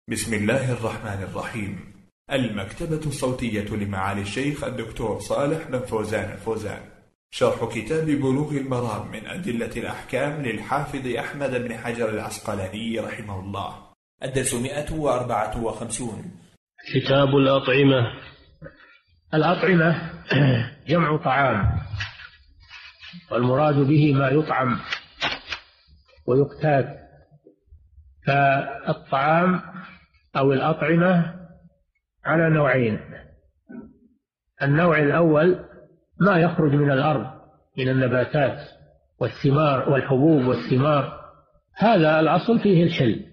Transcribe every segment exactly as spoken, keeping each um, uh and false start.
بسم الله الرحمن الرحيم. المكتبة الصوتية لمعالي الشيخ الدكتور صالح بن فوزان الفوزان، شرح كتاب بلوغ المرام من أدلة الأحكام للحافظ أحمد بن حجر العسقلاني رحمه الله. الدرس مئة وأربعة وخمسون. كتاب الأطعمة. الأطعمة جمع طعام، والمراد به ما يطعم ويقتات. فالطعام أو الأطعمة على نوعين: النوع الأول ما يخرج من الأرض من النباتات والثمار والحبوب والثمار، هذا الأصل فيه الحل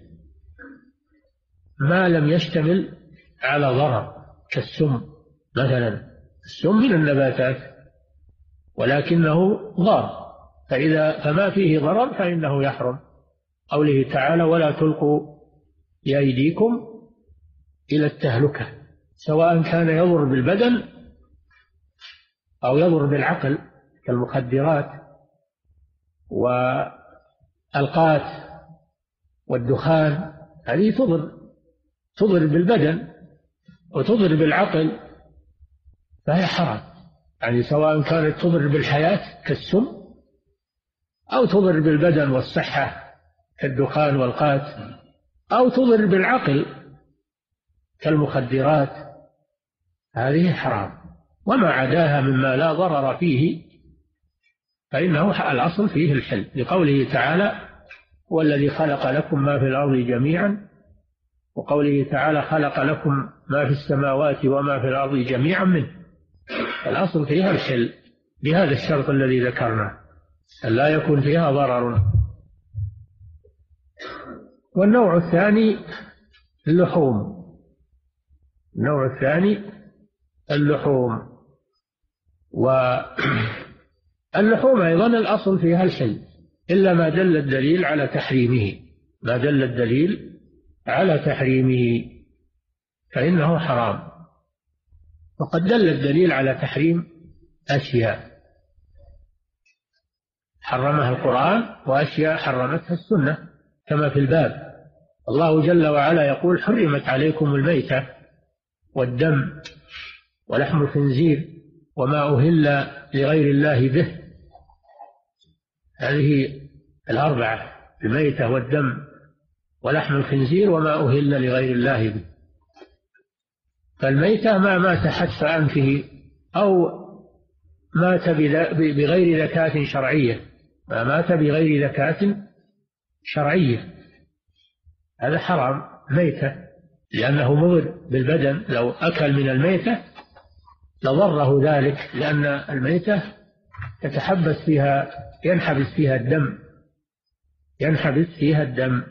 ما لم يشتمل على ضرر، كالسم مثلا. السم من النباتات ولكنه ضار، فإذا فما فيه ضرر فإنه يحرم. قوله تعالى: ولا تلقوا بأيديكم إلى التهلكة، سواء كان يضر بالبدن أو يضر بالعقل، كالمخدرات والقات والدخان، هذه تضر تضر بالبدن وتضر بالعقل، فهي حرام. يعني سواء كانت تضر بالحياة كالسم أو تضر بالبدن والصحة كالدخان والقات، أو تضر بالعقل كالمخدرات، هذه حرام. وما عداها مما لا ضرر فيه فإنه الأصل فيه الحل، لقوله تعالى: هو الذي خلق لكم ما في الأرض جميعا، وقوله تعالى: خلق لكم ما في السماوات وما في الأرض جميعا منه. الأصل فيها الحل بهذا الشرط الذي ذكرناه، أن لا يكون فيها ضرر. والنوع الثاني اللحوم. النوع الثاني اللحوم واللحوم أيضا الأصل فيها الحل، إلا ما دل الدليل على تحريمه. ما دل الدليل على تحريمه فإنه حرام. وقد دل الدليل على تحريم أشياء حرمها القرآن وأشياء حرمتها السنة، كما في الباب. الله جل وعلا يقول: حرمت عليكم الميتة والدم ولحم الخنزير وما أهل لغير الله به. هذه الأربعة: الميتة والدم ولحم الخنزير وما أهل لغير الله به. فالميتة ما مات حتف أنفه أو مات بغير ذكاة شرعية، ما مات بغير ذكاة شرعية، هذا حرام ميتة، لأنه مضر بالبدن. لو أكل من الميتة لضره ذلك، لأن الميتة يتحبس فيها ينحبس فيها الدم ينحبس فيها الدم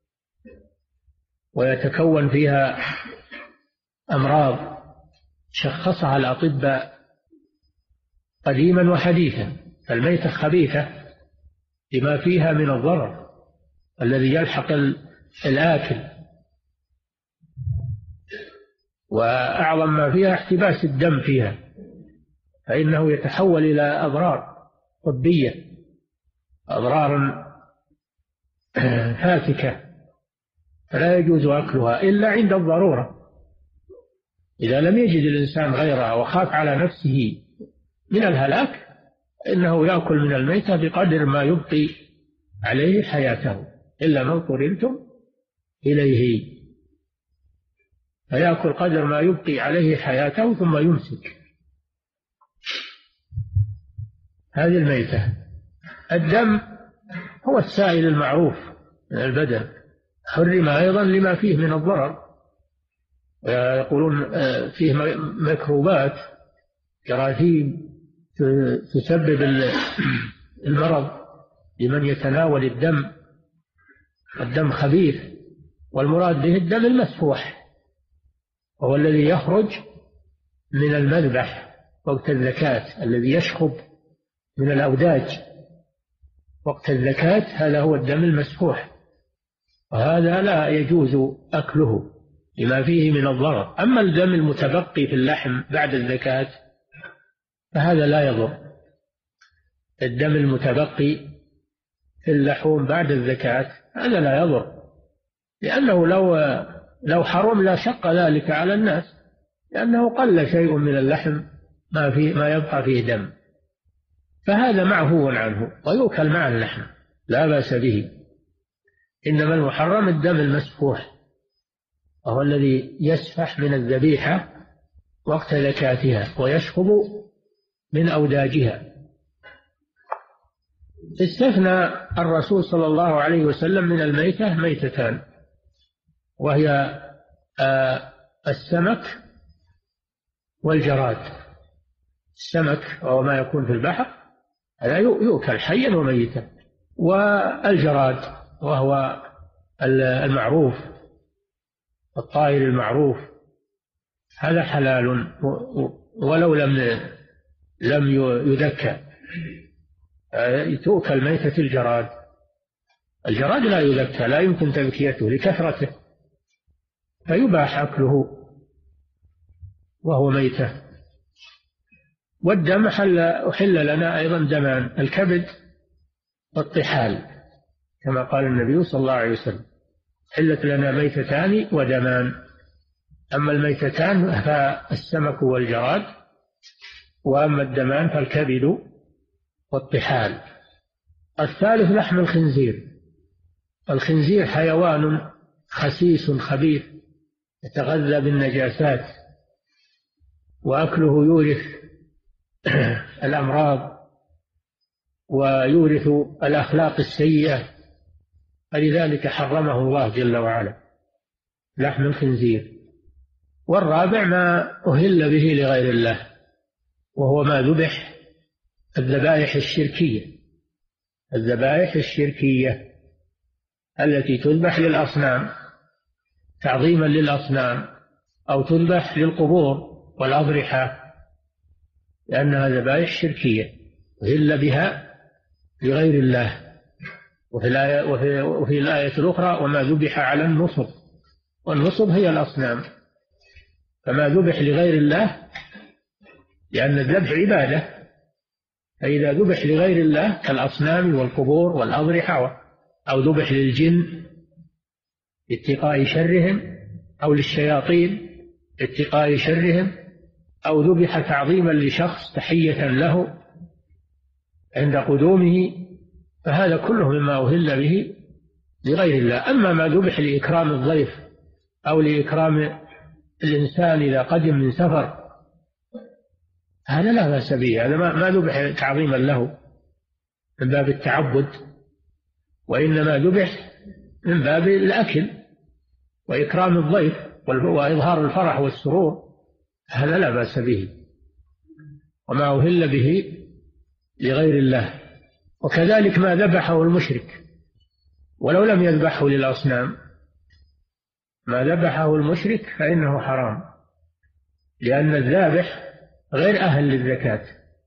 ويتكون فيها أمراض شخصها الأطباء قديما وحديثا. فالميتة خبيثة لما فيها من الضرر الذي يلحق الآكل، وأعظم ما فيها احتباس الدم فيها، فإنه يتحول إلى أضرار طبية، أضرار فاتكة، فلا يجوز أكلها إلا عند الضرورة. إذا لم يجد الإنسان غيرها وخاف على نفسه من الهلاك إنه يأكل من الميتة بقدر ما يبقي عليه حياته، إلا من اضطررتم إليه، فيأكل قدر ما يبقي عليه حياته ثم يمسك. هذه الميتة. الدم هو السائل المعروف من البدن، حرم أيضا لما فيه من الضرر، ويقولون فيه ميكروبات جراثيم تسبب المرض لمن يتناول الدم. الدم خبيث، والمراد به الدم المسفوح، وهو الذي يخرج من المذبح وقت الزكاة، الذي يشخب من الأوداج وقت الزكاة، هذا هو الدم المسفوح، وهذا لا يجوز أكله لما فيه من الضرر. أما الدم المتبقي في اللحم بعد الزكاة فهذا لا يضر. الدم المتبقي في اللحوم بعد الزكاة هذا لا يضر، لأنه لو لو حرم لا شق ذلك على الناس، لأنه قل شيء من اللحم ما, في ما يبقى فيه دم، فهذا معفو عنه ويؤكل مع اللحم لا بأس به. إنما المحرم الدم المسفوح، وهو الذي يسفح من الذبيحة وقت زكاتها ويشخب من أوداجها. استثنى الرسول صلى الله عليه وسلم من الميتة ميتتان، وهي السمك والجراد. السمك وهو ما يكون في البحر هذا يؤكل حيا وميتا، والجراد وهو المعروف الطائر المعروف هذا حلال ولو لم لم يذكى. تؤكل ميتة الجراد. الجراد لا يذكى، لا يمكن تذكيته لكثرته، فيباح أكله وهو ميتة. والدم حل أحل لنا أيضا دمان، الكبد والطحال، كما قال النبي صلى الله عليه وسلم: حلت لنا ميتتان ودمان. أما الميتتان فالسمك والجراد، وأما الدمان فالكبد والطحال. الثالث لحم الخنزير. الخنزير حيوان خسيس خبيث يتغذى بالنجاسات، وأكله يورث الأمراض ويورث الأخلاق السيئة، فلذلك حرمه الله جل وعلا لحم الخنزير. والرابع ما أهل به لغير الله، وهو ما ذبح الذبائح الشركية. الذبائح الشركية التي تذبح للأصنام تعظيما للأصنام، أو تذبح للقبور والأضرحة، لأنها ذبائح شركية أهل بها لغير الله. وفي الآية, وفي, وفي الآية الأخرى: وما ذبح على النصب. والنصب هي الأصنام، فما ذبح لغير الله، لأن الذبح عبادة، فإذا ذبح لغير الله كالأصنام والقبور والأضرحة، أو ذبح للجن اتقاء شرهم، أو للشياطين اتقاء شرهم، أو ذبح تعظيما لشخص تحية له عند قدومه، فهذا كله مما أهل به لغير الله. أما ما ذبح لإكرام الضيف أو لإكرام الإنسان إذا قدم من سفر، هذا لا بأس به، هذا ما ذبح تعظيما له من باب التعبد، وإنما ذبح من باب الأكل وإكرام الضيف وإظهار الفرح والسرور، هذا لا بأس به. وما أهل به لغير الله. وكذلك ما ذبحه المشرك ولو لم يذبحه للأصنام، ما ذبحه المشرك فإنه حرام، لأن الذابح غير أهل للزكاة،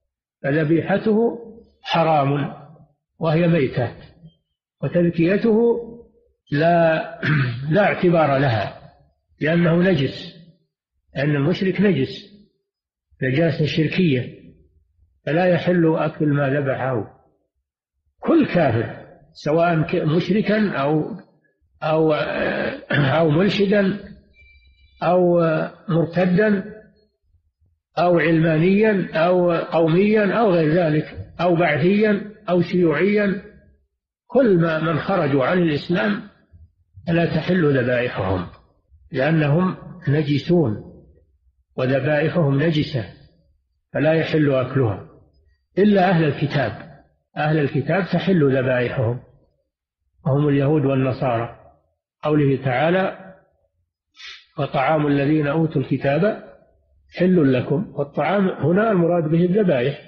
فذبيحته حرام وهي ميتة، وتذكيته لا لا اعتبار لها، لأنه نجس، لأن المشرك نجس نجاسة شركية، فلا يحل أكل ما ذبحه. كل كافر سواء مشركا أو أو أو ملحدا أو مرتدا أو علمانيا أو قوميا أو غير ذلك أو بعثيا أو شيوعيا، كل ما من خرجوا عن الإسلام لا تحل ذبائحهم، لأنهم نجسون وذبائحهم نجسة، فلا يحل أكلها إلا أهل الكتاب. أهل الكتاب تحل ذبائحهم، وهم اليهود والنصارى. قوله تعالى: وطعام الذين أوتوا الكتاب حل لكم. والطعام هنا المراد به الذبائح،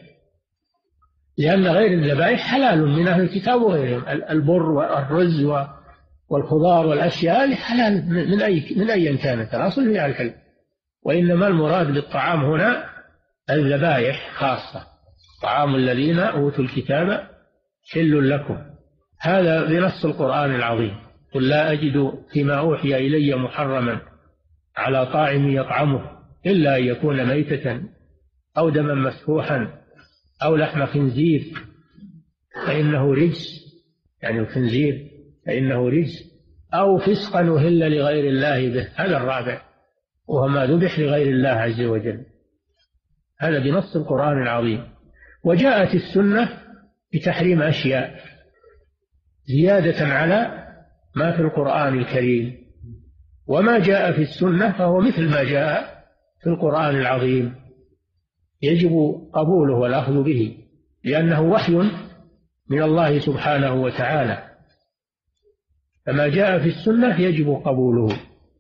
لأن غير الذبائح حلال من أهل الكتاب وغيرهم، البر والرز والخضار والأشياء هذه حلال من أي من أي كانت، الأصل فيها الحل. وإنما المراد بالطعام هنا الذبائح خاصة. طعام الذين أوتوا الكتاب حل لكم، هذا بنص القرآن العظيم: قل لا أجد فيما أوحي إلي محرما على طاعم يطعمه إلا أن يكون ميتة أو دما مسفوحا أو لحم خنزير فإنه رجس، يعني الخنزير فإنه رجس، أو فسقا أهل لغير الله به، هذا الرابع، وهو ما ذبح لغير الله عز وجل، هذا بنص القرآن العظيم. وجاءت السنة بتحريم أشياء زيادة على ما في القرآن الكريم، وما جاء في السنة فهو مثل ما جاء في القرآن العظيم، يجب قبوله والأخذ به، لأنه وحي من الله سبحانه وتعالى، فما جاء في السنة يجب قبوله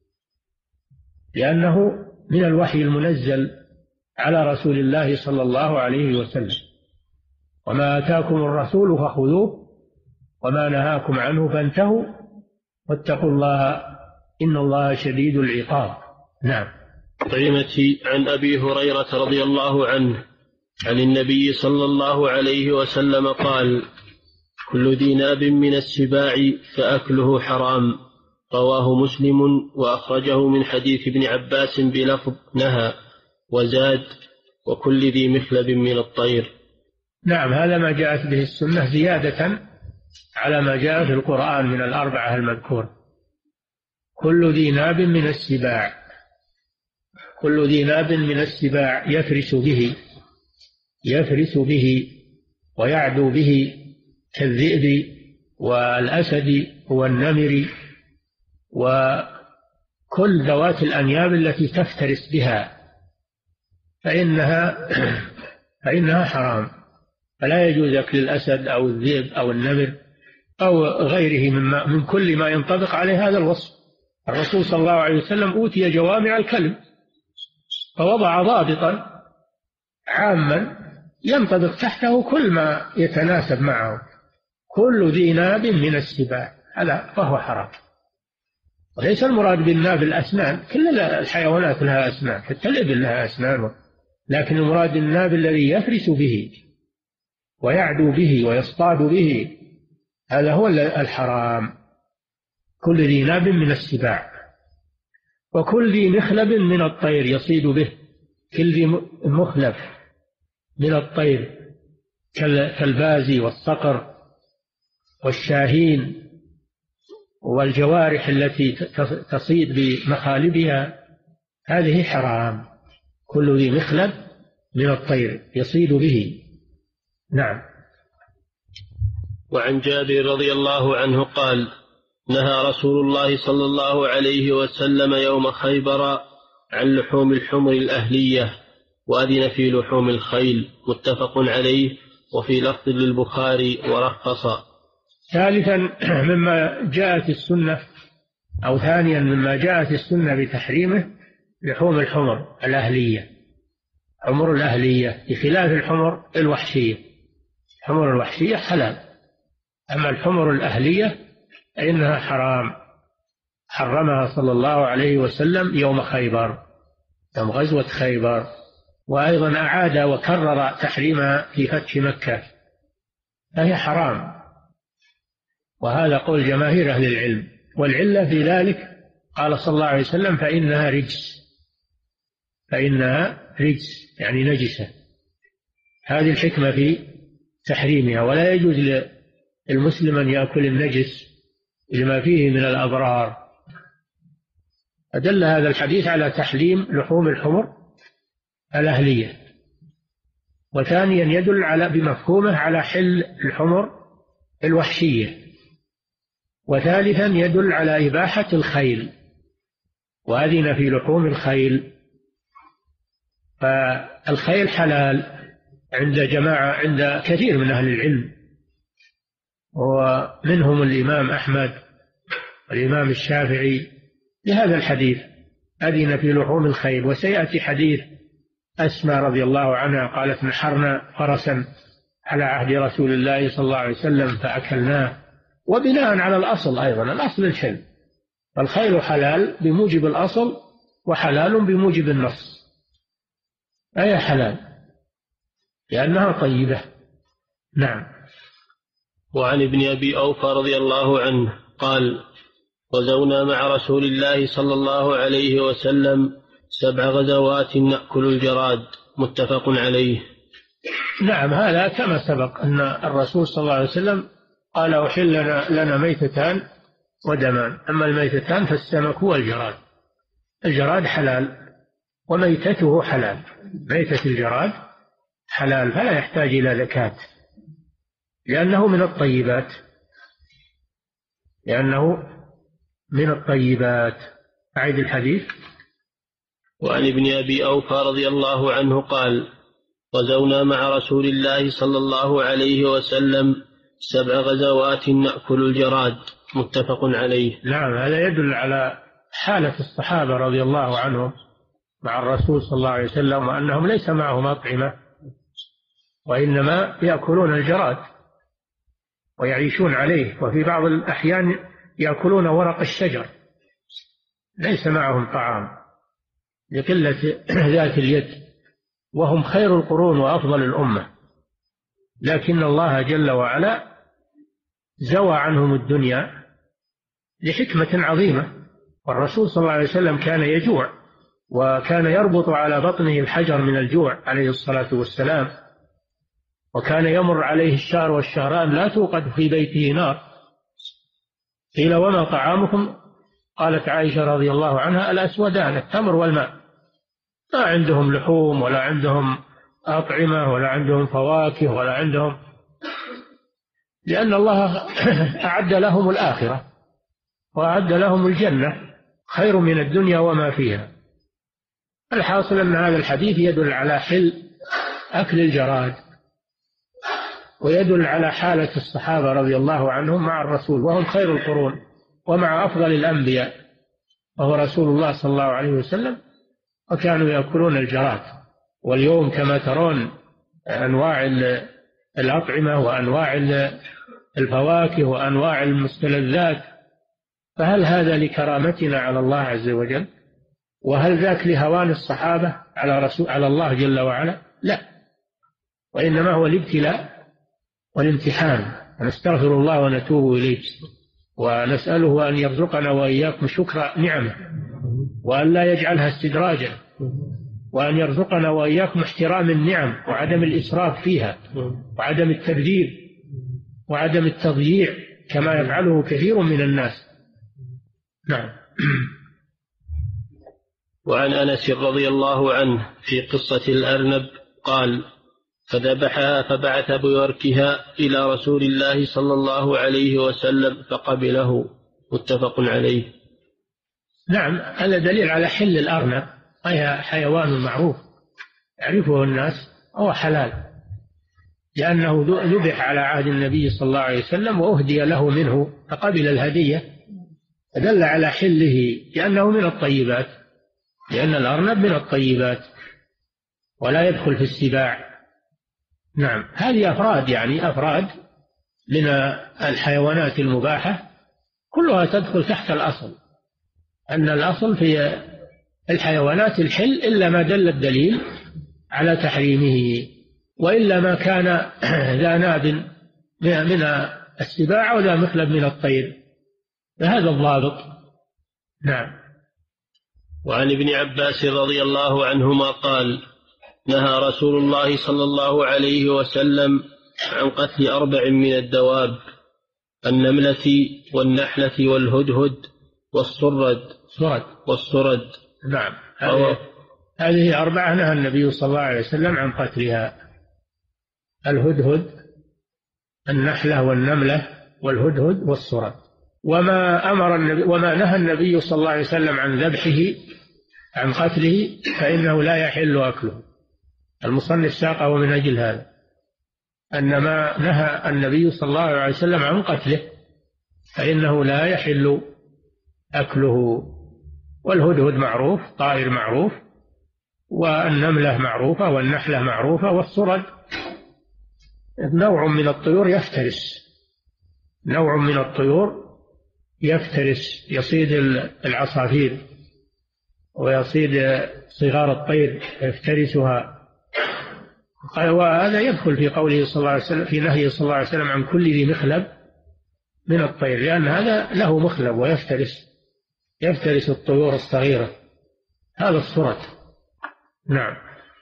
لأنه من الوحي المنزل على رسول الله صلى الله عليه وسلم. وما آتاكم الرسول فخذوه وما نهاكم عنه فانتهوا واتقوا الله إن الله شديد العقاب. نعم. قيمة عن أبي هريرة رضي الله عنه عن النبي صلى الله عليه وسلم قال: كل ذي ناب من السباع فأكله حرام، رواه مسلم وأخرجه من حديث ابن عباس بلفظ نهى، وزاد: وكل ذي مخلب من الطير. نعم، هذا ما جاءت به السنة زيادة على ما جاء في القرآن من الأربعة المذكورة. كل ذي ناب من السباع، كل ذي ناب من السباع يفرس به يفرس به ويعدو به كالذئب والأسد والنمر وكل ذوات الأنياب التي تفترس بها فإنها فإنها حرام، فلا يجوز أكل الأسد أو الذئب أو النمر أو غيره مما من كل ما ينطبق عليه هذا الوصف. الرسول صلى الله عليه وسلم أوتي جوامع الكلم فوضع ضابطا عاما ينطبق تحته كل ما يتناسب معه. كل ذي ناب من السباع، هذا فهو حرام. وليس المراد بالناب الأسنان، كل الحيوانات لها أسنان، حتى الإبل لها أسنان، لكن المراد الناب الذي يفرس به ويعدو به ويصطاد به، هذا هو الحرام. كل ذي ناب من السباع. وكل ذي مخلب من الطير يصيد به، كل ذي مخلب من الطير كالبازي والصقر والشاهين والجوارح التي تصيد بمخالبها، هذه حرام. كل ذي مخلب من الطير يصيد به. نعم. وعن جابر رضي الله عنه قال: نهى رسول الله صلى الله عليه وسلم يوم خيبر عن لحوم الحمر الأهلية، وأذن في لحوم الخيل، متفق عليه، وفي لفظ للبخاري ورخص. ثالثا مما جاءت السنة أو ثانيا مما جاءت السنة بتحريمه لحوم الحمر الأهلية، حمر الأهلية بخلاف الحمر الوحشية. الحمر الوحشية حلال، أما الحمر الأهلية فإنها حرام، حرمها صلى الله عليه وسلم يوم خيبر، يوم غزوة خيبر، وأيضا أعاد وكرر تحريمها في فتح مكة، فهي حرام. وهذا قول جماهير أهل العلم، والعلة في ذلك قال صلى الله عليه وسلم: فإنها رجس، فإنها رجس يعني نجسة. هذه الحكمة في تحريمها، ولا يجوز للمسلم أن يأكل النجس لما فيه من الأضرار. أدل هذا الحديث على تحريم لحوم الحمر الأهلية. وثانيا يدل على بمفهومه على حل الحمر الوحشية. وثالثا يدل على إباحة الخيل، وأذن في لحوم الخيل. فالخيل حلال عند جماعة عند كثير من أهل العلم، ومنهم الإمام أحمد والإمام الشافعي لهذا الحديث، أذن في لحوم الخيل. وسيأتي حديث أسماء رضي الله عنها قالت: نحرنا فرسا على عهد رسول الله صلى الله عليه وسلم فأكلناه. وبناء على الأصل أيضا، الأصل الحل، الخيل حلال بموجب الأصل وحلال بموجب النص، أي حلال لأنها طيبة. نعم. وعن ابن أبي أوفى رضي الله عنه قال: غزونا مع رسول الله صلى الله عليه وسلم سبع غزوات نأكل الجراد، متفق عليه. نعم، هذا كما سبق أن الرسول صلى الله عليه وسلم قال: أحل لنا ميتتان ودمان. أما الميتتان فالسمك والجراد. الجراد حلال وميتته حلال، ميتة الجراد حلال فلا يحتاج إلى زكاة لأنه من الطيبات، لأنه من الطيبات. أعيد الحديث. وعن ابن أبي أوفى رضي الله عنه قال: غزونا مع رسول الله صلى الله عليه وسلم سبع غزوات نأكل الجراد. متفق عليه. نعم، هذا يدل على حالة الصحابة رضي الله عنهم مع الرسول صلى الله عليه وسلم، وأنهم ليس معهم أطعمة وإنما يأكلون الجراد ويعيشون عليه، وفي بعض الأحيان يأكلون ورق الشجر، ليس معهم طعام لقلة ذات اليد، وهم خير القرون وأفضل الأمة، لكن الله جل وعلا زوى عنهم الدنيا لحكمة عظيمة. والرسول صلى الله عليه وسلم كان يجوع، وكان يربط على بطنه الحجر من الجوع عليه الصلاة والسلام، وكان يمر عليه الشهر والشهران لا توقد في بيته نار. قيل: وما طعامكم؟ قالت عائشة رضي الله عنها: الأسودان، التمر والماء. ما عندهم لحوم ولا عندهم أطعمة ولا عندهم فواكه ولا عندهم، لأن الله أعد لهم الآخرة وأعد لهم الجنة خير من الدنيا وما فيها. الحاصل أن هذا الحديث يدل على حل أكل الجراد، ويدل على حالة الصحابة رضي الله عنهم مع الرسول، وهم خير القرون ومع أفضل الأنبياء وهو رسول الله صلى الله عليه وسلم، وكانوا يأكلون الجراد. واليوم كما ترون أنواع الأطعمة وأنواع الفواكه وأنواع المستلذات، فهل هذا لكرامتنا على الله عز وجل؟ وهل ذاك لهوان الصحابة على رسول على الله جل وعلا؟ لا، وإنما هو الابتلاء والامتحان. نستغفر الله ونتوب إليه، ونسأله أن يرزقنا وإياكم شكر نعمه، وأن لا يجعلها استدراجا، وأن يرزقنا وإياكم احترام النعم وعدم الإسراف فيها، وعدم التبذير وعدم التضييع كما يفعله كثير من الناس. نعم. وعن أنس رضي الله عنه في قصة الأرنب قال: فذبحها فبعث بوركها إلى رسول الله صلى الله عليه وسلم فقبله. متفق عليه. نعم، هذا دليل على حل الأرنب، وهي حيوان معروف يعرفه الناس، هو حلال لأنه ذبح على عهد النبي صلى الله عليه وسلم وأهدي له منه فقبل الهدية، فدل على حله لأنه من الطيبات، لأن الأرنب من الطيبات ولا يدخل في السباع. نعم، هذه أفراد، يعني أفراد من الحيوانات المباحة كلها تدخل تحت الأصل، أن الأصل في الحيوانات الحل إلا ما دل الدليل على تحريمه، وإلا ما كان ذا ناب من السباع وذا مخلب من الطير، فهذا الضابط. نعم. وعن ابن عباس رضي الله عنهما قال: نهى رسول الله صلى الله عليه وسلم عن قتل أربع من الدواب: النملة والنحلة والهدهد والصرد صرد والصرد. نعم، هذه, هذه أربعة نهى النبي صلى الله عليه وسلم عن قتلها: الهدهد، النحلة والنملة والهدهد والصرد. وما أمر النبي وما نهى النبي صلى الله عليه وسلم عن ذبحه عن قتله فإنه لا يحل أكله. المصنف ساقه من أجل هذا، أن ما نهى النبي صلى الله عليه وسلم عن قتله فإنه لا يحل أكله. والهدهد معروف، طائر معروف، والنملة معروفة، والنحلة معروفة، والصرد نوع من الطيور يفترس، نوع من الطيور يفترس، يصيد العصافير ويصيد صغار الطير يفترسها. وهذا يدخل في قوله صلى الله عليه وسلم، في نهيه صلى الله عليه وسلم عن كل ذي مخلب من الطير، لأن هذا له مخلب ويفترس يفترس الطيور الصغيرة، هذا الصرد. نعم.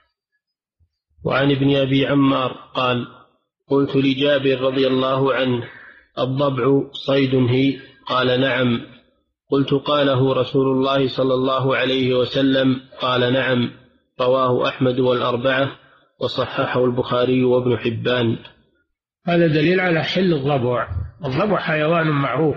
وعن ابن أبي عمار قال: قلت لجابر رضي الله عنه: الضبع صيد هي؟ قال نعم. قلت قاله رسول الله صلى الله عليه وسلم؟ قال نعم. رواه أحمد والأربعة وصححه البخاري وابن حبان. هذا دليل على حل الضبع. الضبع حيوان معروف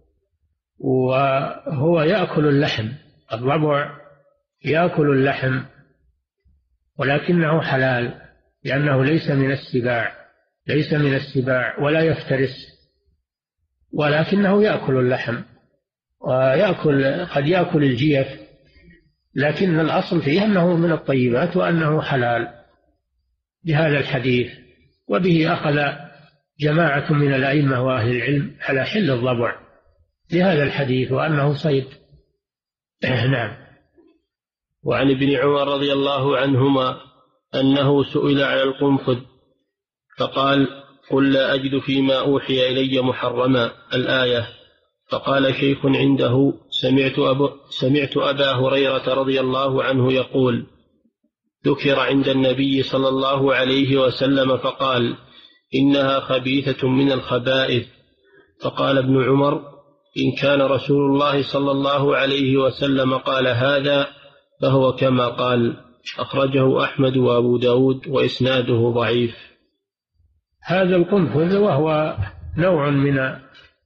وهو يأكل اللحم. الضبع يأكل اللحم ولكنه حلال لأنه ليس من السباع، ليس من السباع ولا يفترس، ولكنه يأكل اللحم ويأكل قد يأكل الجيف، لكن الأصل فيه أنه من الطيبات وأنه حلال بهذا الحديث. وبه أخذ جماعة من الأئمة وأهل العلم على حل الضبع لهذا الحديث وأنه صيد. نعم. وعن ابن عمر رضي الله عنهما أنه سئل على القنفذ فقال: قل لا أجد فيما أوحي إلي محرما، الآية. فقال شيخ عنده: سمعت, أبو سمعت أبا هريرة رضي الله عنه يقول: ذكر عند النبي صلى الله عليه وسلم فقال: إنها خبيثة من الخبائث. فقال ابن عمر: إن كان رسول الله صلى الله عليه وسلم قال هذا فهو كما قال. أخرجه أحمد وأبو داود وإسناده ضعيف. هذا القنفذ وهو نوع من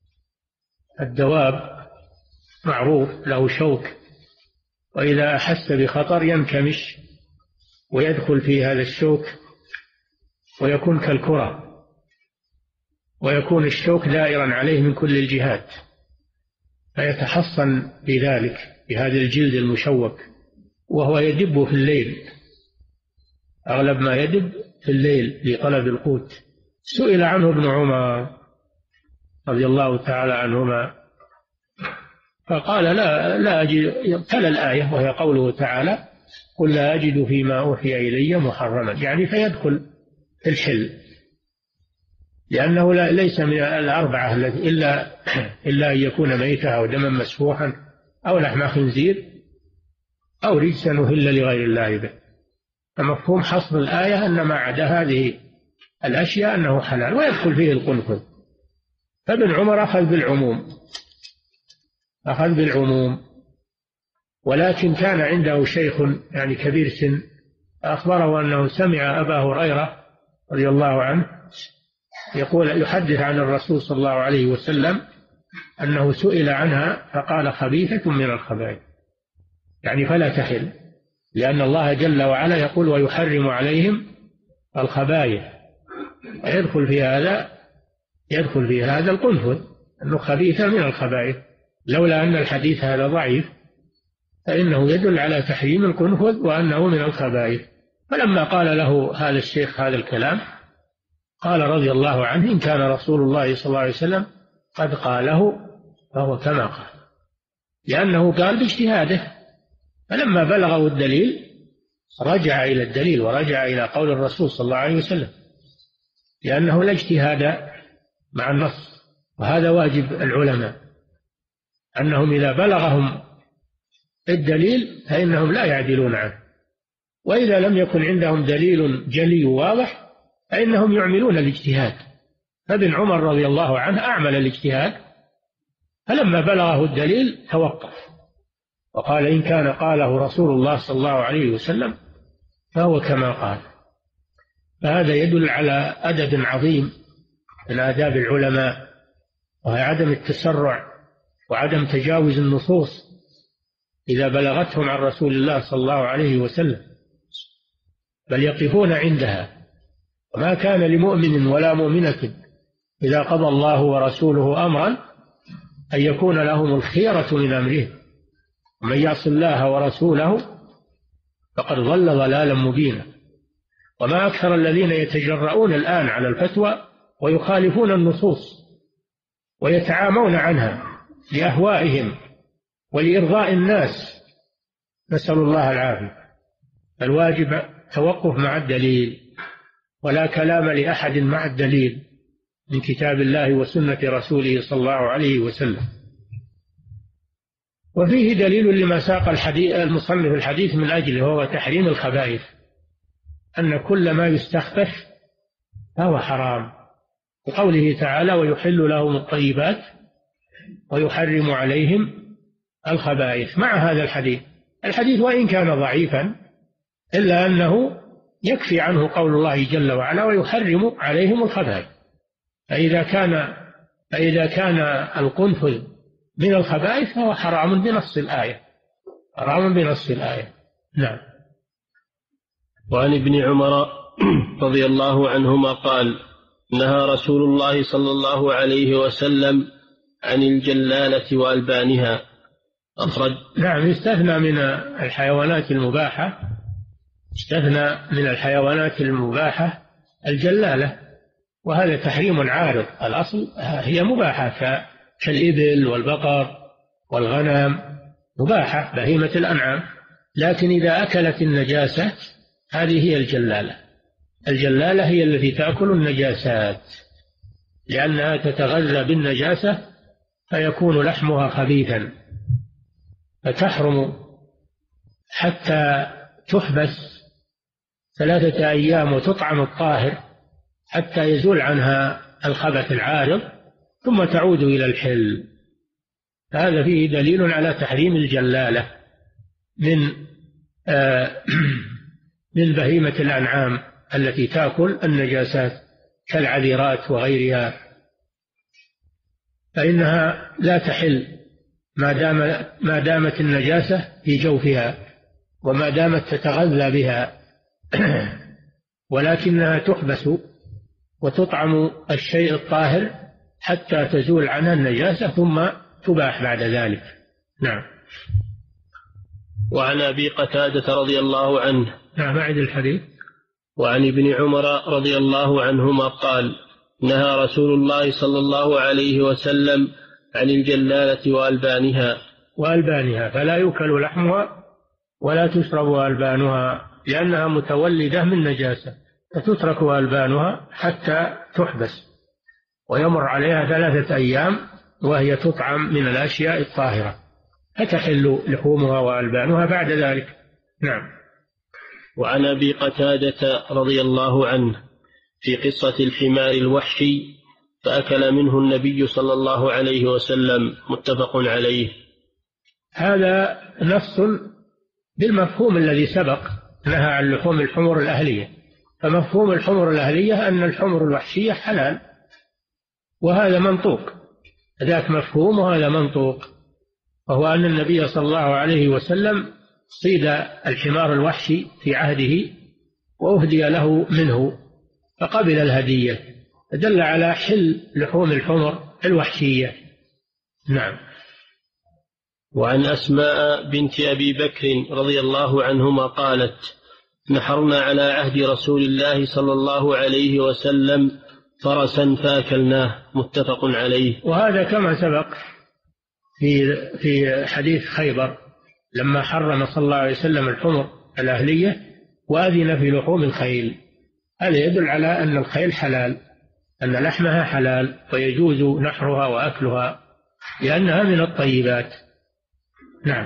الدواب معروف له شوك، وإذا أحس بخطر ينكمش ويدخل في هذا الشوك ويكون كالكرة، ويكون الشوك دائرا عليه من كل الجهات، فيتحصن بذلك بهذا الجلد المشوك، وهو يدب في الليل، أغلب ما يدب في الليل لطلب القوت. سئل عنه ابن عمر رضي الله تعالى عنهما فقال: لا لا أجد، تلا الآية وهي قوله تعالى: قل لا أجد فيما أوحي إلي محرما، يعني فيدخل في الحل، لأنه لا ليس من الأربعة التي إلا إلا أن يكون ميتا أو دما مسفوحا أو لحم خنزير أو رجسا أهل لغير الله به. فمفهوم حصر الآية أن ما عدا هذه الأشياء أنه حلال ويدخل فيه القنفذ. فابن عمر أخذ بالعموم أخذ بالعموم ولكن كان عنده شيخ يعني كبير سن أخبره أنه سمع أبا هريرة رضي الله عنه يقول يحدث عن الرسول صلى الله عليه وسلم أنه سئل عنها فقال: خبيثة من الخبائث، يعني فلا تحل، لأن الله جل وعلا يقول: ويحرم عليهم الخبائث. ويدخل في هذا يدخل في هذا القنفذ أنه خبيثة من الخبائث، لولا أن الحديث هذا ضعيف فإنه يدل على تحريم القنفذ وأنه من الخبائث. فلما قال له هذا الشيخ هذا الكلام قال رضي الله عنه: إن كان رسول الله صلى الله عليه وسلم قد قاله فهو كما قال، لأنه قال باجتهاده. فلما بلغه الدليل رجع إلى الدليل ورجع إلى قول الرسول صلى الله عليه وسلم، لأنه لا اجتهاد مع النص، وهذا واجب العلماء أنهم إذا بلغهم الدليل فإنهم لا يعدلون عنه، وإذا لم يكن عندهم دليل جلي واضح فإنهم يعملون الاجتهاد. فابن عمر رضي الله عنه أعمل الاجتهاد، فلما بلغه الدليل توقف وقال: إن كان قاله رسول الله صلى الله عليه وسلم فهو كما قال. فهذا يدل على أدب عظيم من آداب العلماء، وهي عدم التسرع وعدم تجاوز النصوص إذا بلغتهم عن رسول الله صلى الله عليه وسلم، بل يقفون عندها. وما كان لمؤمن ولا مؤمنة إذا قضى الله ورسوله أمرا أن يكون لهم الخيرة من أمرهم، ومن يعص الله ورسوله فقد ضل ضلالا مبينا. وما أكثر الذين يتجرؤون الآن على الفتوى ويخالفون النصوص ويتعامون عنها لأهوائهم ولإرضاء الناس، نسأل الله العافية. الواجب توقف مع الدليل، ولا كلام لأحد مع الدليل من كتاب الله وسنة رسوله صلى الله عليه وسلم. وفيه دليل لما ساق الحديث المصنف الحديث من أجله، وهو تحريم الخبائث، أن كل ما يستخفف فهو حرام، وقوله تعالى: ويحل لهم الطيبات ويحرم عليهم الخبائث. مع هذا الحديث، الحديث وإن كان ضعيفا إلا أنه يكفي عنه قول الله جل وعلا ويحرم عليهم الخبائث. فإذا كان فإذا كان القنفذ من الخبائث فهو حرام بنص الآية، حرام بنص الآية. نعم. وعن ابن عمر رضي الله عنهما قال: نهى رسول الله صلى الله عليه وسلم عن الجلالة وألبانها. أخرج. نعم، يستثنى من الحيوانات المباحة، استثنى من الحيوانات المباحة الجلالة، وهذا تحريم عارض. الأصل هي مباحة كالإبل والبقر والغنم، مباحة بهيمة الأنعام، لكن إذا أكلت النجاسة هذه هي الجلالة. الجلالة هي التي تأكل النجاسات لأنها تتغذى بالنجاسة فيكون لحمها خبيثا، فتحرم حتى تحبس ثلاثة أيام وتطعم الطاهر حتى يزول عنها الخبث العارض ثم تعود إلى الحل. هذا فيه دليل على تحريم الجلالة من آه من بهيمة الأنعام التي تأكل النجاسات كالعذرات وغيرها، فإنها لا تحل ما دام ما دامت النجاسة في جوفها وما دامت تتغذى بها، ولكنها تحبس وتطعم الشيء الطاهر حتى تزول عنها النجاسة ثم تباح بعد ذلك. نعم. وعن أبي قتادة رضي الله عنه. نعم، أعد الحديث. وعن ابن عمر رضي الله عنهما قال: نهى رسول الله صلى الله عليه وسلم عن الجلالة وألبانها. وألبانها فلا يؤكل لحمها ولا تشرب ألبانها لأنها متولدة من نجاسة، فتترك ألبانها حتى تحبس ويمر عليها ثلاثة أيام وهي تطعم من الأشياء الطاهرة، فتحل لحومها وألبانها بعد ذلك. نعم. وعن أبي قتادة رضي الله عنه في قصة الحمار الوحشي فأكل منه النبي صلى الله عليه وسلم، متفق عليه. هذا نص بالمفهوم الذي سبق، نهى عن لحوم الحمر الأهلية، فمفهوم الحمر الأهلية أن الحمر الوحشية حلال، وهذا منطوق، ذاك مفهوم وهذا منطوق، وهو أن النبي صلى الله عليه وسلم صيد الحمار الوحشي في عهده وأهدي له منه فقبل الهدية، فدل على حل لحوم الحمر الوحشية. نعم. وعن أسماء بنت أبي بكر رضي الله عنهما قالت: نحرنا على عهد رسول الله صلى الله عليه وسلم فرسا فأكلناه، متفق عليه. وهذا كما سبق في في حديث خيبر لما حرم صلى الله عليه وسلم الحمر الأهلية وأذن في لحوم الخيل. هذا يدل على أن الخيل حلال، أن لحمها حلال ويجوز نحرها وأكلها لأنها من الطيبات. نعم.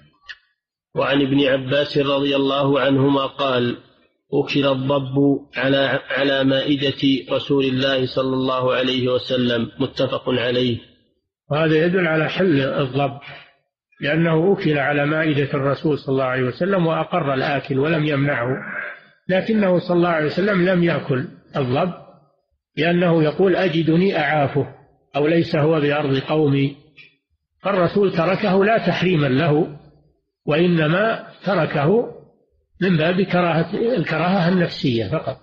وعن ابن عباس رضي الله عنهما قال: أكل الضب على على مائدة رسول الله صلى الله عليه وسلم، متفق عليه. وهذا يدل على حل الضب لأنه أكل على مائدة الرسول صلى الله عليه وسلم وأقر الآكل ولم يمنعه، لكنه صلى الله عليه وسلم لم يأكل الضب لأنه يقول: أجدني أعافه، أو ليس هو بأرض قومي، فالرسول تركه لا تحريما له، وإنما تركه من باب كراهة الكراهة النفسية فقط،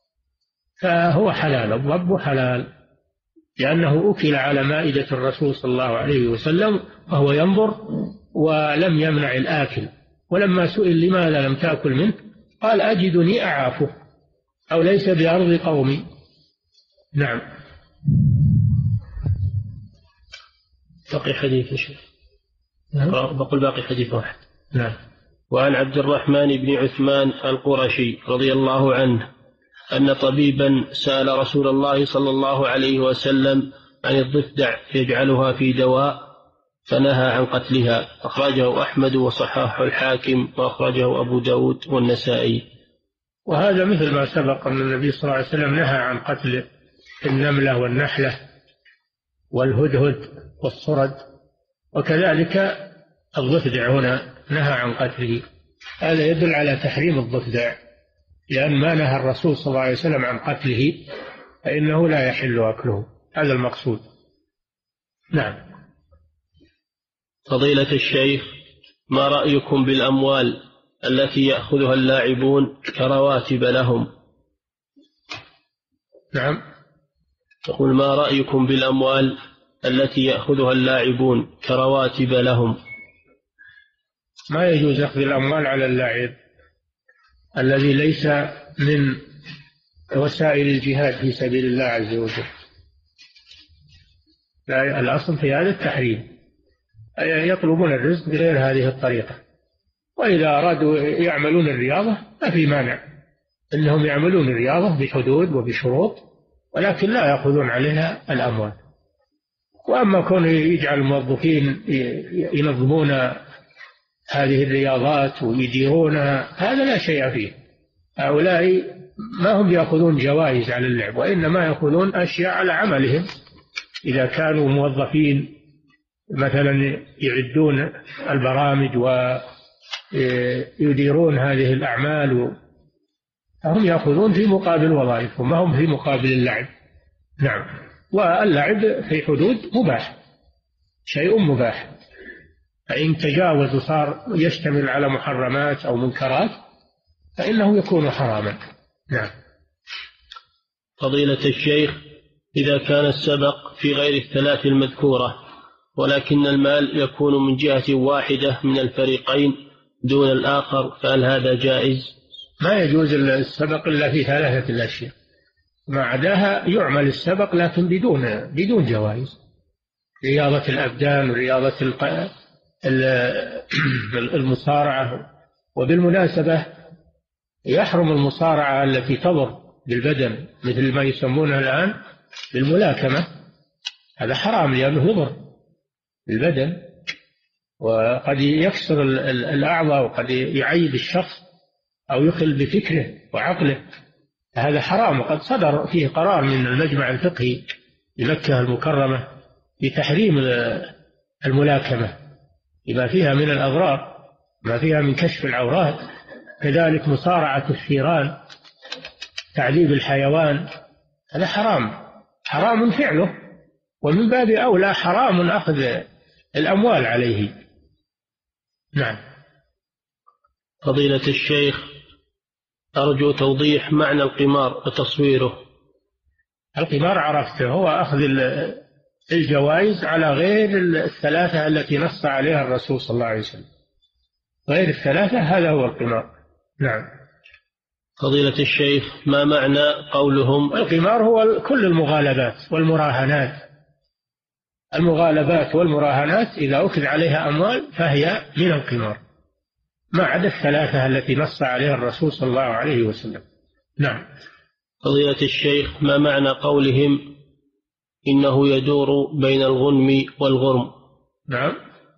فهو حلال، الضب حلال لأنه أكل على مائدة الرسول صلى الله عليه وسلم وهو ينظر ولم يمنع الآكل، ولما سئل لماذا لم تأكل منه قال: أجدني أعافه، أو ليس بأرض قومي. نعم. باقي حديث شيء. نعم. بقول باقي حديث واحد. نعم. وعن عبد الرحمن بن عثمان القرشي رضي الله عنه أن طبيبا سأل رسول الله صلى الله عليه وسلم عن الضفدع يجعلها في دواء فنهى عن قتلها، أخرجه أحمد وصححه الحاكم وأخرجه أبو داود والنسائي. وهذا مثل ما سبق أن النبي صلى الله عليه وسلم نهى عن قتل النملة والنحلة والهدهد والصرد، وكذلك الضفدع هنا نهى عن قتله. هذا يدل على تحريم الضفدع، لأن ما نهى الرسول صلى الله عليه وسلم عن قتله فإنه لا يحل أكله. هذا المقصود. نعم. فضيلة الشيخ، ما رأيكم بالأموال التي يأخذها اللاعبون كرواتب لهم؟ نعم. يقول: ما رأيكم بالأموال التي يأخذها اللاعبون كرواتب لهم؟ ما يجوز أخذ الأموال على اللاعب الذي ليس من وسائل الجهاد في سبيل الله عز وجل. لا، الأصل في هذا التحريم، يطلبون الرزق بغير هذه الطريقة. وإذا أرادوا يعملون الرياضة ما في مانع أنهم يعملون الرياضة بحدود وبشروط، ولكن لا يأخذون عليها الأموال. وأما كون يجعل الموظفين ينظمون هذه الرياضات ويديرونها، هذا لا شيء فيه. هؤلاء ما هم يأخذون جوائز على اللعب، وإنما يأخذون أشياء على عملهم. إذا كانوا موظفين مثلا يعدون البرامج ويديرون هذه الأعمال، هم يأخذون في مقابل وظائفهم، ما هم في مقابل اللعب. نعم. واللعب في حدود مباح، شيء مباح، فإن تجاوز وصار يشتمل على محرمات أو منكرات فإنه يكون حراما. نعم. فضيلة الشيخ، إذا كان السبق في غير الثلاث المذكورة ولكن المال يكون من جهة واحدة من الفريقين دون الآخر، فهل هذا جائز؟ ما يجوز السبق إلا في ثلاثة الأشياء، ما عداها يعمل السبق لكن بدون بدون جوائز. رياضة الأبدان ورياضة المصارعة. وبالمناسبة يحرم المصارعة التي تضر بالبدن مثل ما يسمونها الآن بالملاكمة، هذا حرام لأنه يضر بالبدن وقد يكسر الأعضاء وقد يعيب الشخص أو يخل بفكره وعقله، هذا حرام. وقد صدر فيه قرار من المجمع الفقهي لمكة المكرمة بتحريم الملاكمة لما فيها من الأضرار، ما فيها من كشف العورات. كذلك مصارعة الثيران، تعذيب الحيوان، هذا حرام، حرام فعله، ومن باب أولى حرام أخذ الأموال عليه. نعم. فضيلة الشيخ، أرجو توضيح معنى القمار وتصويره. القمار عرفته، هو أخذ الجوائز على غير الثلاثة التي نص عليها الرسول صلى الله عليه وسلم، غير الثلاثة، هذا هو القمار. نعم. فضيلة الشيخ، ما معنى قولهم؟ القمار هو كل المغالبات والمراهنات. المغالبات والمراهنات إذا أخذ عليها أموال فهي من القمار، ما عدا الثلاثة التي نص عليها الرسول صلى الله عليه وسلم. نعم. فضيلة الشيخ، ما معنى قولهم إنه يدور بين الغنم والغرم؟ نعم.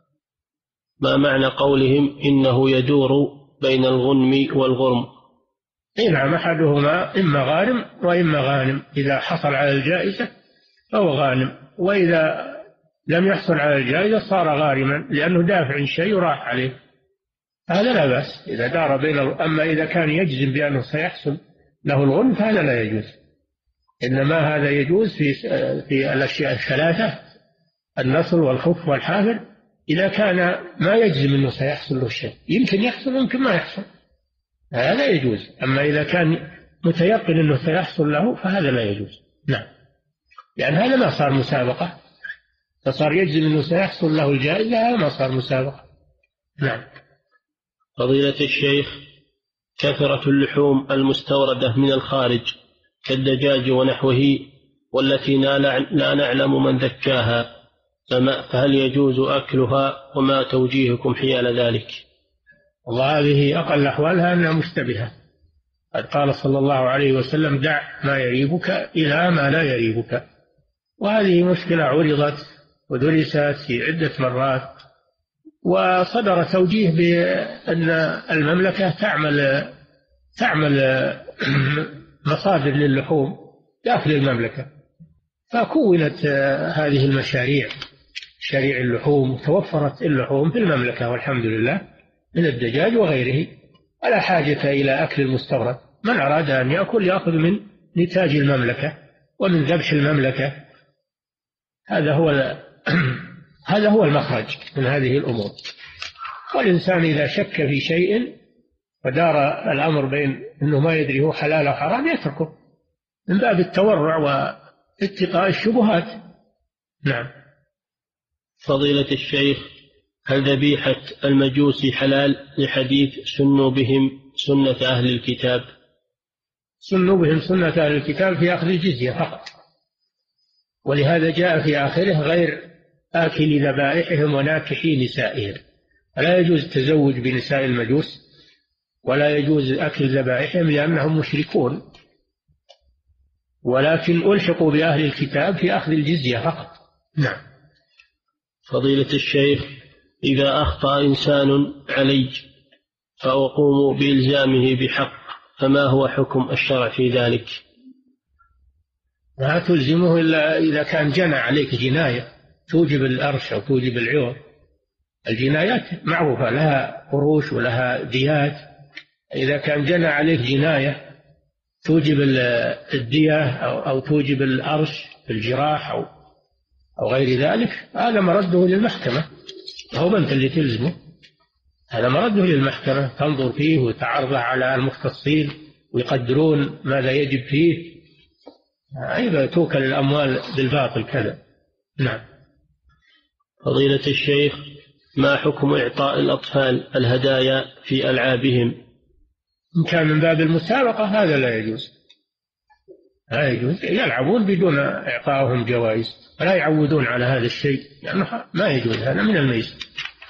ما معنى قولهم إنه يدور بين الغنم والغرم؟ إيه نعم، أحدهما إما غارم وإما غانم. إذا حصل على الجائزة فهو غانم، وإذا لم يحصل على الجائزة صار غارما لأنه دافع شيء وراح عليه، هذا لا بأس إذا دار بين. أما إذا كان يجزم بأنه سيحصل له الغنم فهذا لا يجوز، إنما هذا يجوز في في الأشياء الثلاثة: النصل والخف والحافر، إذا كان ما يجزم أنه سيحصل له شيء، يمكن يحصل يمكن ما يحصل، هذا يجوز. أما إذا كان متيقن أنه سيحصل له فهذا لا يجوز. نعم. لأن هذا ما صار مسابقة، فصار يجزم أنه سيحصل له الجائزة، هذا ما صار مسابقة. نعم. فضيلة الشيخ، كثرة اللحوم المستوردة من الخارج كالدجاج ونحوه والتي لا نعلم من ذكاها، فهل يجوز أكلها وما توجيهكم حيال ذلك؟ والله هذه أقل أحوالها أنها مشتبهة. قد قال صلى الله عليه وسلم: دع ما يريبك إلى ما لا يريبك. وهذه مشكلة عرضت ودرست في عدة مرات، وصدر توجيه بأن المملكة تعمل تعمل مصادر للحوم داخل المملكة، فكونت هذه المشاريع، مشاريع اللحوم، توفرت اللحوم في المملكة والحمد لله من الدجاج وغيره، ولا حاجة إلى أكل المستورد. من أراد أن يأكل يأخذ من نتاج المملكة ومن ذبح المملكة. هذا هو هذا هو المخرج من هذه الأمور. والإنسان إذا شك في شيء ودار الأمر بين أنه ما يدري هو حلال أو حرام يتركه من باب التورع واتقاء الشبهات. نعم. فضيلة الشيخ، هل ذبيحة المجوس حلال لحديث سنوا بهم سنة أهل الكتاب؟ سنوا بهم سنة أهل الكتاب في أخذ الجزية فقط، ولهذا جاء في آخره غير آكل ذبائحهم وناكحي نسائهم. فلا يجوز التزوج بنساء المجوس ولا يجوز أكل ذبائحهم لأنهم مشركون، ولكن ألحقوا بأهل الكتاب في أخذ الجزية فقط. نعم. فضيلة الشيخ، إذا أخطأ إنسان علي فأقوم بإلزامه بحق، فما هو حكم الشرع في ذلك؟ لا تلزمه إلا إذا كان جنى عليك جناية توجب الأرش أو توجب العوض. الجنايات معروفة لها قروش ولها ديات. إذا كان جنى عليك جناية توجب الدية أو توجب الأرش في الجراح أو أو غير ذلك، هذا مرده للمحكمة، هو أنت اللي تلزمه. هذا مرده للمحكمة تنظر فيه وتعرضه على المختصين ويقدرون ماذا يجب فيه. أيضا توكل الأموال بالباطل كذا. نعم. فضيلة الشيخ، ما حكم إعطاء الأطفال الهدايا في ألعابهم؟ إن كان من باب المسابقة هذا لا يجوز، لا يجوز. يلعبون بدون إعطائهم جوائز ولا يعودون على هذا الشيء لأنه ما يجوز، هذا من الميسر.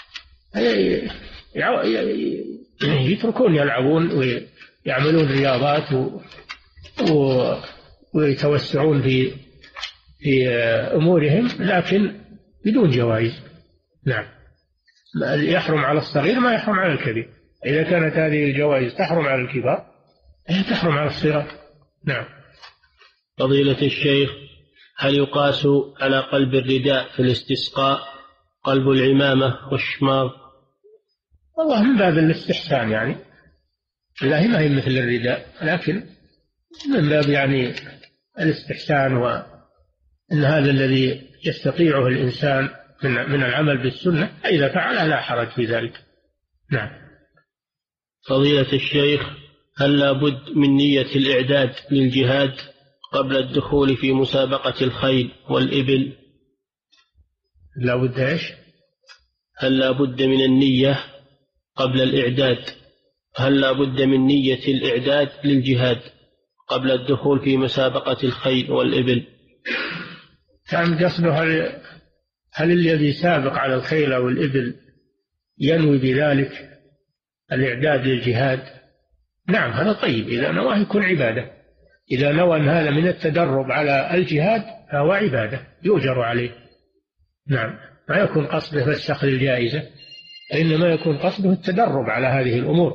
يتركون يلعبون ويعملون رياضات و... و... ويتوسعون في في أمورهم لكن بدون جوائز. نعم. يحرم على الصغير ما يحرم على الكبير. إذا كانت هذه الجوائز تحرم على الكبار هي تحرم على الصغار. نعم. فضيلة الشيخ، هل يقاس على قلب الرداء في الاستسقاء قلب العمامة والشماغ؟ والله من باب الاستحسان، يعني لا ما هي مثل الرداء، لكن من باب يعني الاستحسان، وأن هذا الذي يستطيعه الإنسان من من العمل بالسنة إذا فعل لا حرج في ذلك. نعم. فضيلة الشيخ، هل لا بد من نية الإعداد للجهاد قبل الدخول في مسابقة الخيل والإبل؟ لا بد إيش؟ هل لا بد من النية قبل الإعداد هل لا بد من نية الإعداد للجهاد قبل الدخول في مسابقة الخيل والإبل؟ كان قصده هل, هل الذي سابق على الخيل أو الإبل ينوي بذلك الإعداد للجهاد؟ نعم، هذا طيب. إذا نواه يكون عبادة. إذا نوى أن هذا من التدرب على الجهاد فهو عبادة يؤجر عليه. نعم، ما يكون قصده بس أخذ الجائزة، إنما يكون قصده التدرب على هذه الأمور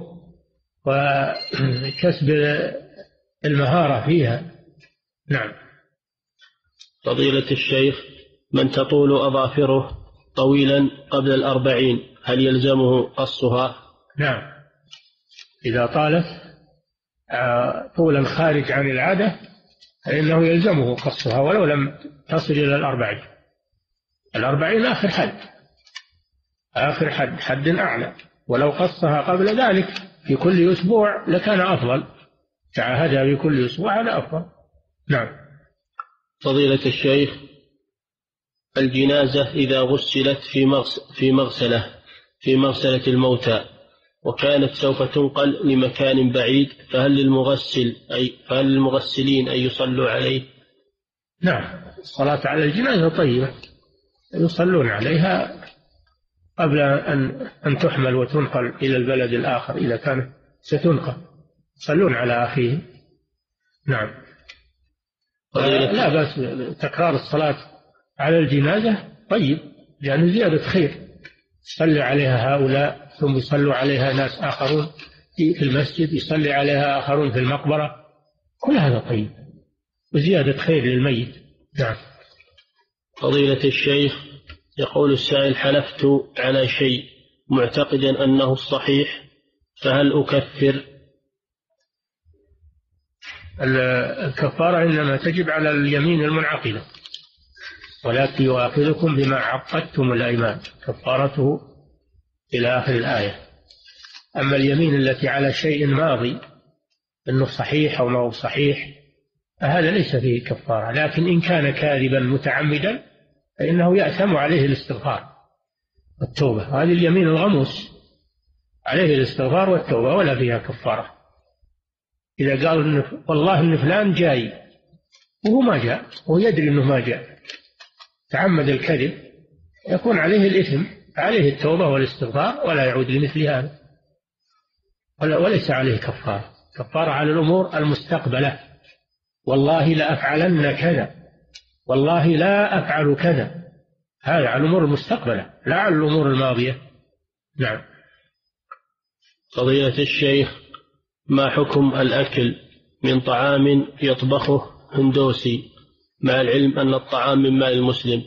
وكسب المهارة فيها. نعم. فضيلة الشيخ، من تطول أظافره طويلا قبل الأربعين هل يلزمه قصها؟ نعم، إذا طالت طولا خارج عن العادة فإنه يلزمه قصها ولو لم تصل إلى الأربعين. الأربعين آخر حد، آخر حد، حد أعلى. ولو قصها قبل ذلك في كل أسبوع لكان أفضل، تعاهدها في كل أسبوع هذا أفضل. نعم. فضيلة الشيخ، الجنازة إذا غسلت في في مغسلة في مغسلة الموتى وكانت سوف تنقل لمكان بعيد، فهل للمغسل أي فهل للمغسلين أن يصلوا عليه؟ نعم، الصلاة على الجنازة طيبة، يصلون عليها قبل أن أن تحمل وتنقل إلى البلد الآخر إذا كانت ستنقل، يصلون على أخيه. نعم. لا بأس تكرار الصلاة على الجنازة طيب، لأنه زيادة خير. يصلي عليها هؤلاء ثم يصلوا عليها ناس آخرون في المسجد، يصلي عليها آخرون في المقبرة، كل هذا طيب وزيادة خير للميت. نعم. فضيلة الشيخ، يقول السائل: حلفت على شيء معتقدا أنه الصحيح، فهل أكفر؟ الكفارة إنما تجب على اليمين المنعقدة، ولكن يؤاخذكم بما عقدتم الأيمان، كفارته إلى آخر الآية. أما اليمين التي على شيء ماضي أنه صحيح أو ما هو صحيح، فهذا ليس فيه كفارة، لكن إن كان كاذبا متعمدا فإنه يأثم عليه الاستغفار والتوبة. هذه اليمين الغموس عليه الاستغفار والتوبة ولا فيها كفارة. إذا قال إن والله إن فلان جاي وهو ما جاء وهو يدري أنه ما جاء، تعمد الكذب، يكون عليه الإثم، عليه التوبة والاستغفار ولا يعود لمثل هذا، وليس عليه كفارة. كفارة على الأمور المستقبلة: والله لا أفعلن كذا، والله لا أفعل كذا، هذا على الأمور المستقبلة لا على الأمور الماضية. نعم. فضيلة الشيخ، ما حكم الأكل من طعام يطبخه هندوسي مع العلم أن الطعام من ماء المسلم؟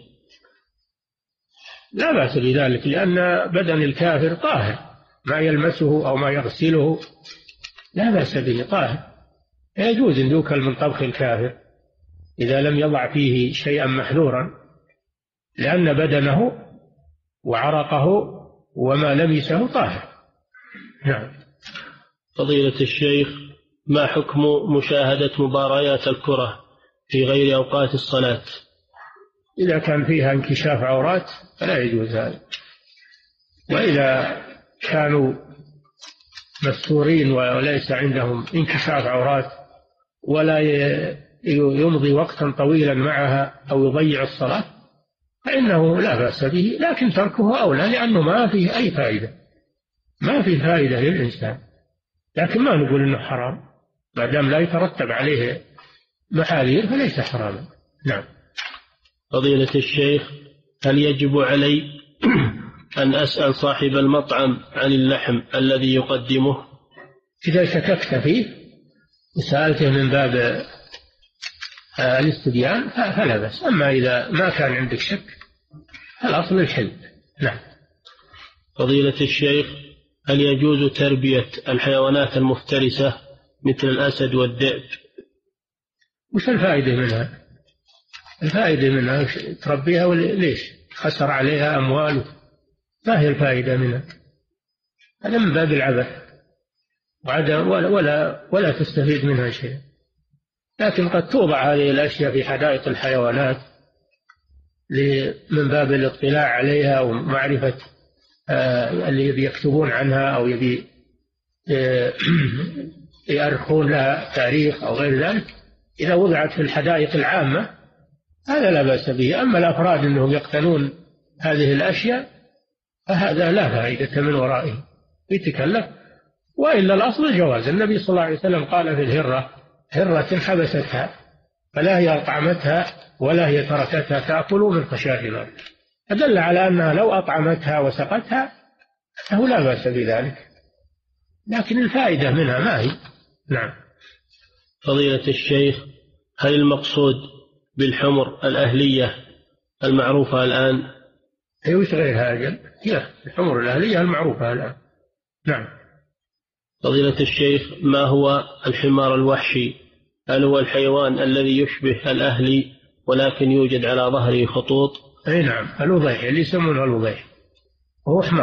لا بأس بذلك، لأن بدن الكافر طاهر، ما يلمسه أو ما يغسله لا بأس به، طاهر، يجوز أن يؤكل من طبخ الكافر إذا لم يضع فيه شيئا محذورا، لأن بدنه وعرقه وما لمسه طاهر. نعم. فضيلة الشيخ، ما حكم مشاهدة مباريات الكرة في غير أوقات الصلاة؟ إذا كان فيها انكشاف عورات فلا يجوز هذا، وإذا كانوا مستورين وليس عندهم انكشاف عورات ولا يمضي وقتا طويلا معها أو يضيع الصلاة فإنه لا بأس به، لكن تركه أولى، لأنه ما فيه أي فائدة، ما فيه فائدة للإنسان، لكن ما نقول إنه حرام، ما دام لا يترتب عليه محاذير فليس حراما. نعم. فضيلة الشيخ، هل يجب علي أن أسأل صاحب المطعم عن اللحم الذي يقدمه؟ إذا شككت فيه وسألته من باب الاستبيان فلا بأس، أما إذا ما كان عندك شك فالأصل الحل. نعم. فضيلة الشيخ، هل يجوز تربية الحيوانات المفترسة مثل الأسد والذئب؟ وش الفائدة منها؟ الفائدة منها تربيها ليش؟ خسر عليها أموال، ما هي الفائدة منها؟ هذا من باب العبث ولا, ولا, ولا تستفيد منها شيء. لكن قد توضع هذه الأشياء في حدائق الحيوانات من باب الاطلاع عليها ومعرفة آه اللي يبي يكتبون عنها أو يبي آه يأرخون لها تاريخ أو غير ذلك. إذا وضعت في الحدائق العامة هذا لا بأس به. أما الأفراد أنهم يقتنون هذه الأشياء فهذا لا فائدة من ورائه، يتكلف. وإلا الأصل الجواز. النبي صلى الله عليه وسلم قال في الهرة: هرة حبستها فلا هي أطعمتها ولا هي تركتها تأكل من خشاشها، فدل على أنها لو أطعمتها وسقتها فهو لا بأس بذلك، لكن الفائدة منها ما هي. نعم. فضيلة الشيخ، هل المقصود بالحمر الأهلية المعروفة الآن؟ هي وش غير هذا؟ هي الحمر الأهلية المعروفة الآن. نعم. فضيلة الشيخ، ما هو الحمار الوحشي؟ هل هو الحيوان الذي يشبه الأهلي ولكن يوجد على ظهره خطوط؟ أي نعم، الوضيح اللي يسمونه الوضيح، هو حمار.